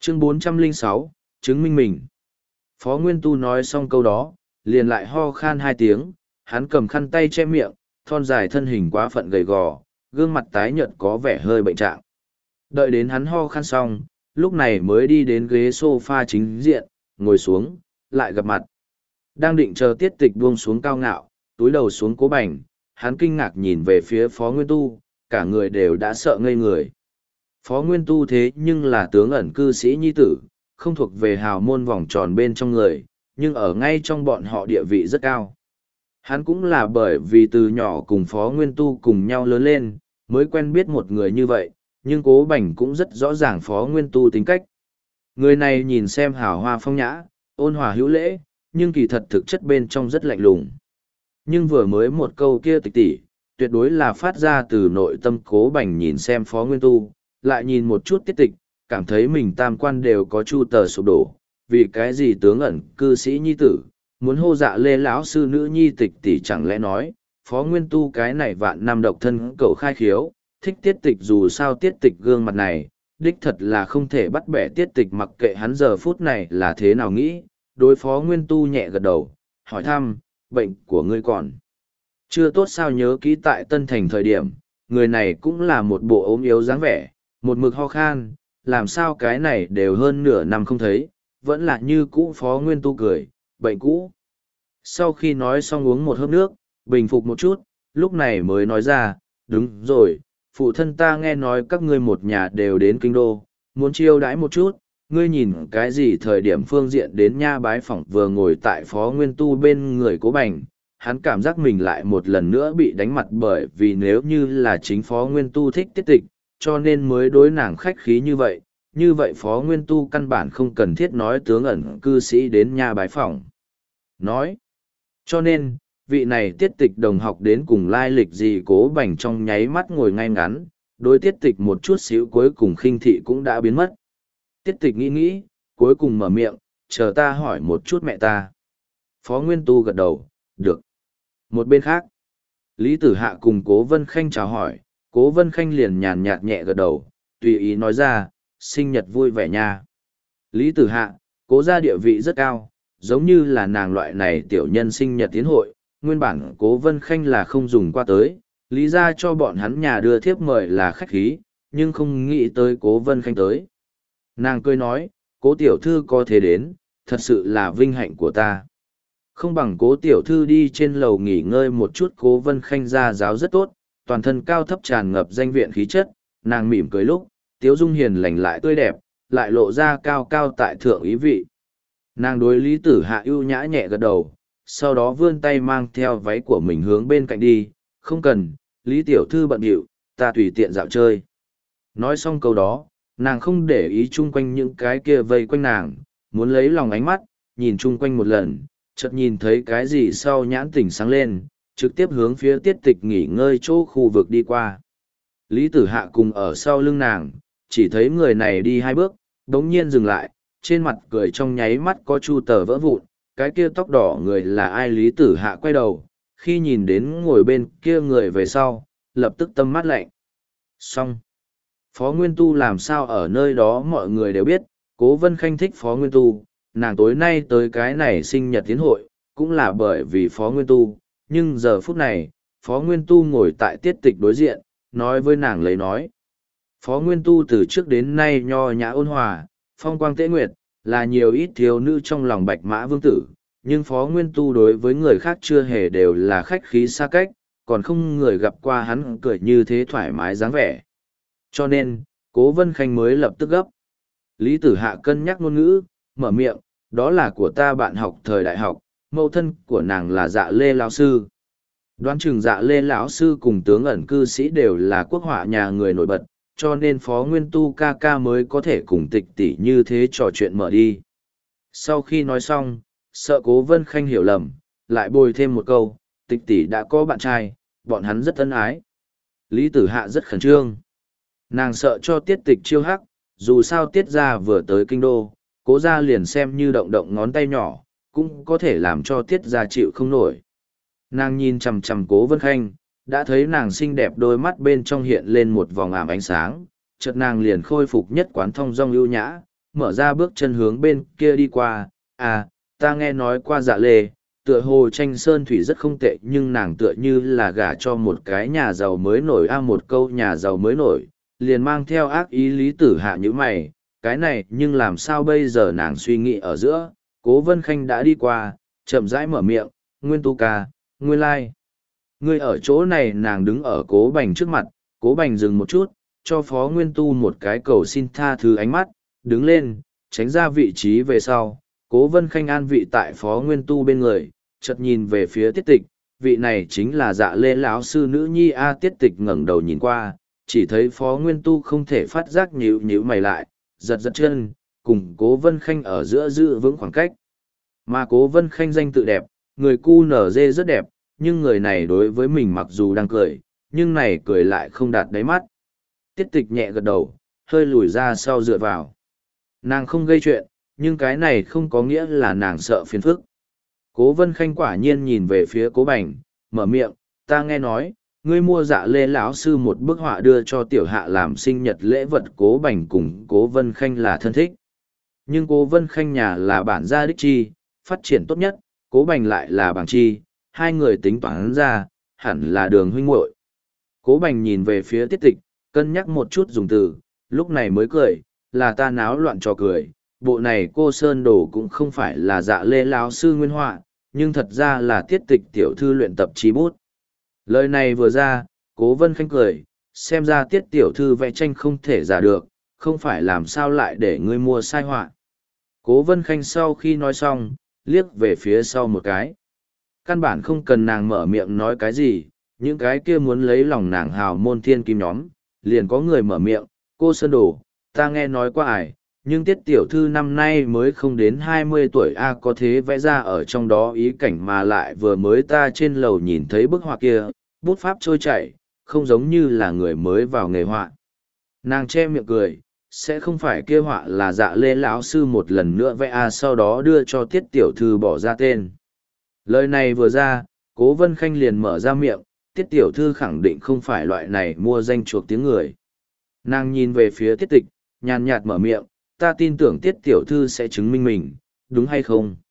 Chương 406, chứng minh mình. Phó Nguyên Tu nói xong câu đó, liền lại ho khan hai tiếng, hắn cầm khăn tay che miệng, thon dài thân hình quá phận gầy gò, gương mặt tái nhợt có vẻ hơi bệnh trạng. Đợi đến hắn ho khan xong, lúc này mới đi đến ghế sofa chính diện, ngồi xuống, lại gặp mặt. Đang định chờ Tiết Tịch buông xuống cao ngạo, túi đầu xuống Cố Bành, hắn kinh ngạc nhìn về phía Phó Nguyên Tu, cả người đều đã sợ ngây người. Phó Nguyên Tu thế nhưng là tướng ẩn cư sĩ nhi tử, không thuộc về hào môn vòng tròn bên trong người, nhưng ở ngay trong bọn họ địa vị rất cao. Hắn cũng là bởi vì từ nhỏ cùng Phó Nguyên Tu cùng nhau lớn lên, mới quen biết một người như vậy, nhưng Cố Bành cũng rất rõ ràng Phó Nguyên Tu tính cách. Người này nhìn xem hào hoa phong nhã, ôn hòa hữu lễ, nhưng kỳ thật thực chất bên trong rất lạnh lùng. Nhưng vừa mới một câu kia Tịch tỷ, tuyệt đối là phát ra từ nội tâm Cố Bành nhìn xem Phó Nguyên Tu, lại nhìn một chút Tiết Tịch, cảm thấy mình tam quan đều có chu tờ sụp đổ, vì cái gì tướng ẩn cư sĩ nhi tử, muốn hô dạ lê lão sư nữ nhi Tịch tỷ chẳng lẽ nói, Phó Nguyên Tu cái này vạn năm độc thân cậu khai khiếu, thích Tiết Tịch dù sao Tiết Tịch gương mặt này, đích thật là không thể bắt bẻ Tiết Tịch mặc kệ hắn giờ phút này là thế nào nghĩ, đối Phó Nguyên Tu nhẹ gật đầu, hỏi thăm, bệnh của ngươi còn chưa tốt sao? Nhớ kỹ tại Tân Thành thời điểm, người này cũng là một bộ ốm yếu dáng vẻ, một mực ho khan, làm sao cái này đều hơn nửa năm không thấy, vẫn là như cũ. Phó Nguyên Tu cười, bệnh cũ. Sau khi nói xong uống một hớp nước, bình phục một chút, lúc này mới nói ra, đúng rồi, phụ thân ta nghe nói các ngươi một nhà đều đến kinh đô, muốn chiêu đãi một chút, ngươi nhìn cái gì thời điểm phương diện đến nha bái phỏng. Vừa ngồi tại Phó Nguyên Tu bên người Cố Bành, hắn cảm giác mình lại một lần nữa bị đánh mặt, bởi vì nếu như là chính Phó Nguyên Tu thích Tiết Tịch, cho nên mới đối nàng khách khí như vậy Phó Nguyên Tu căn bản không cần thiết nói tướng ẩn cư sĩ đến nha bái phỏng. Nói, cho nên, vị này Tiết Tịch đồng học đến cùng lai lịch gì? Cố Bành trong nháy mắt ngồi ngay ngắn, đối Tiết Tịch một chút xíu cuối cùng khinh thị cũng đã biến mất. Tiết Tịch nghĩ, cuối cùng mở miệng, chờ ta hỏi một chút mẹ ta. Phó Nguyên Tu gật đầu, được. Một bên khác, Lý Tử Hạ cùng Cố Vân Khanh chào hỏi, Cố Vân Khanh liền nhàn nhạt nhẹ gật đầu, tùy ý nói ra, sinh nhật vui vẻ nha. Lý Tử Hạ, Cố gia địa vị rất cao, giống như là nàng loại này tiểu nhân sinh nhật tiến hội, nguyên bản Cố Vân Khanh là không dùng qua tới, lý ra cho bọn hắn nhà đưa thiếp mời là khách khí, nhưng không nghĩ tới Cố Vân Khanh tới. Nàng cười nói, Cố tiểu thư có thể đến, thật sự là vinh hạnh của ta. Không bằng Cố tiểu thư đi trên lầu nghỉ ngơi một chút. Cố Vân Khanh gia giáo rất tốt, toàn thân cao thấp tràn ngập danh viện khí chất, nàng mỉm cười lúc, tiếu dung hiền lành lại tươi đẹp, lại lộ ra cao cao tại thượng ý vị. Nàng đối Lý Tử Hạ ưu nhã nhẹ gật đầu, sau đó vươn tay mang theo váy của mình hướng bên cạnh đi, không cần, Lý tiểu thư bận rộn, ta tùy tiện dạo chơi. Nói xong câu đó, nàng không để ý chung quanh những cái kia vây quanh nàng, muốn lấy lòng ánh mắt, nhìn chung quanh một lần, chợt nhìn thấy cái gì sau nhãn tỉnh sáng lên, trực tiếp hướng phía Tiết Tịch nghỉ ngơi chỗ khu vực đi qua. Lý Tử Hạ cùng ở sau lưng nàng, chỉ thấy người này đi hai bước, đống nhiên dừng lại, trên mặt cười trong nháy mắt có chu tờ vỡ vụn, cái kia tóc đỏ người là ai? Lý Tử Hạ quay đầu, khi nhìn đến ngồi bên kia người về sau, lập tức tâm mát lạnh. Xong. Phó Nguyên Tu làm sao ở nơi đó mọi người đều biết, Cố Vân Khanh thích Phó Nguyên Tu, nàng tối nay tới cái này sinh nhật tiến hội, cũng là bởi vì Phó Nguyên Tu, nhưng giờ phút này, Phó Nguyên Tu ngồi tại Tiết Tịch đối diện, nói với nàng lấy nói. Phó Nguyên Tu từ trước đến nay nho nhã ôn hòa, phong quang tế nguyệt, là nhiều ít thiếu nữ trong lòng Bạch Mã Vương tử, nhưng Phó Nguyên Tu đối với người khác chưa hề đều là khách khí xa cách, còn không người gặp qua hắn cười như thế thoải mái dáng vẻ. Cho nên, Cố Vân Khanh mới lập tức gấp. Lý Tử Hạ cân nhắc ngôn ngữ, mở miệng, đó là của ta bạn học thời đại học, mẫu thân của nàng là Dạ Lê lão sư. Đoán chừng Dạ Lê lão sư cùng tướng ẩn cư sĩ đều là quốc họa nhà người nổi bật, cho nên Phó Nguyên Tu ca ca mới có thể cùng Tịch tỷ như thế trò chuyện mở đi. Sau khi nói xong, sợ Cố Vân Khanh hiểu lầm, lại bồi thêm một câu, Tịch tỷ đã có bạn trai, bọn hắn rất ân ái. Lý Tử Hạ rất khẩn trương. Nàng sợ cho Tiết Tịch chiêu hắc, dù sao Tiết gia vừa tới kinh đô, Cố gia liền xem như động động ngón tay nhỏ, cũng có thể làm cho Tiết gia chịu không nổi. Nàng nhìn chằm chằm Cố Vân Khanh, đã thấy nàng xinh đẹp đôi mắt bên trong hiện lên một vòng ảm ánh sáng, chợt nàng liền khôi phục nhất quán thong dong ưu nhã, mở ra bước chân hướng bên kia đi qua. À, ta nghe nói qua Dạ Lê, tựa hồ tranh sơn thủy rất không tệ, nhưng nàng tựa như là gả cho một cái nhà giàu mới nổi. Một câu nhà giàu mới nổi liền mang theo ác ý. Lý Tử Hạ như mày, cái này nhưng làm sao bây giờ? Nàng suy nghĩ ở giữa, Cố Vân Khanh đã đi qua, chậm rãi mở miệng, Nguyên Tu ca, nguyên lai. Ngươi ở chỗ này. Nàng đứng ở Cố Bành trước mặt, Cố Bành dừng một chút, cho Phó Nguyên Tu một cái cầu xin tha thứ ánh mắt, đứng lên, tránh ra vị trí về sau. Cố Vân Khanh an vị tại Phó Nguyên Tu bên người, chợt nhìn về phía Tiết Tịch, vị này chính là Dạ Lê lão sư nữ nhi a. Tiết Tịch ngẩng đầu nhìn qua, chỉ thấy Phó Nguyên Tu không thể phát giác nhíu nhíu mày lại, giật giật chân, cùng Cố Vân Khanh ở giữa giữ vững khoảng cách. Mà Cố Vân Khanh danh tự đẹp, người cu nở dê rất đẹp, nhưng người này đối với mình mặc dù đang cười, nhưng này cười lại không đạt đáy mắt. Tiết Tịch nhẹ gật đầu, hơi lùi ra sau dựa vào. Nàng không gây chuyện, nhưng cái này không có nghĩa là nàng sợ phiền phức. Cố Vân Khanh quả nhiên nhìn về phía Cố Bành, mở miệng, ta nghe nói, ngươi mua Dạ Lê lão sư một bức họa đưa cho tiểu hạ làm sinh nhật lễ vật. Cố Bành cùng Cố Vân Khanh là thân thích. Nhưng Cố Vân Khanh nhà là bản gia đích chi, phát triển tốt nhất, Cố Bành lại là bảng chi, hai người tính toán ra, hẳn là đường huynh muội. Cố Bành nhìn về phía Tiết Tịch, cân nhắc một chút dùng từ, lúc này mới cười, là ta náo loạn cho cười. Bộ này cô Sơn Đồ cũng không phải là Dạ Lê lão sư nguyên họa, nhưng thật ra là Tiết Tịch tiểu thư luyện tập chí bút. Lời này vừa ra, Cố Vân Khanh cười, xem ra Tiết tiểu thư vẽ tranh không thể giả được, không phải làm sao lại để ngươi mua sai họa. Cố Vân Khanh sau khi nói xong, liếc về phía sau một cái. Căn bản không cần nàng mở miệng nói cái gì, những cái kia muốn lấy lòng nàng hào môn thiên kim nhóm, liền có người mở miệng, cô Sơn Đồ, ta nghe nói qua ải, nhưng Tiết tiểu thư năm nay mới không đến 20 tuổi a, có thế vẽ ra ở trong đó ý cảnh mà lại vừa mới ta trên lầu nhìn thấy bức họa kia, bút pháp trôi chảy, không giống như là người mới vào nghề họa. Nàng che miệng cười, sẽ không phải kia họa là Dạ Lê lão sư một lần nữa vẽ a, sau đó đưa cho Tiết tiểu thư bỏ ra tên. Lời này vừa ra, Cố Vân Khanh liền mở ra miệng, Tiết tiểu thư khẳng định không phải loại này mua danh chuộc tiếng người. Nàng nhìn về phía Tiết Tịch, nhàn nhạt mở miệng, ta tin tưởng Tiết tiểu thư sẽ chứng minh mình, đúng hay không?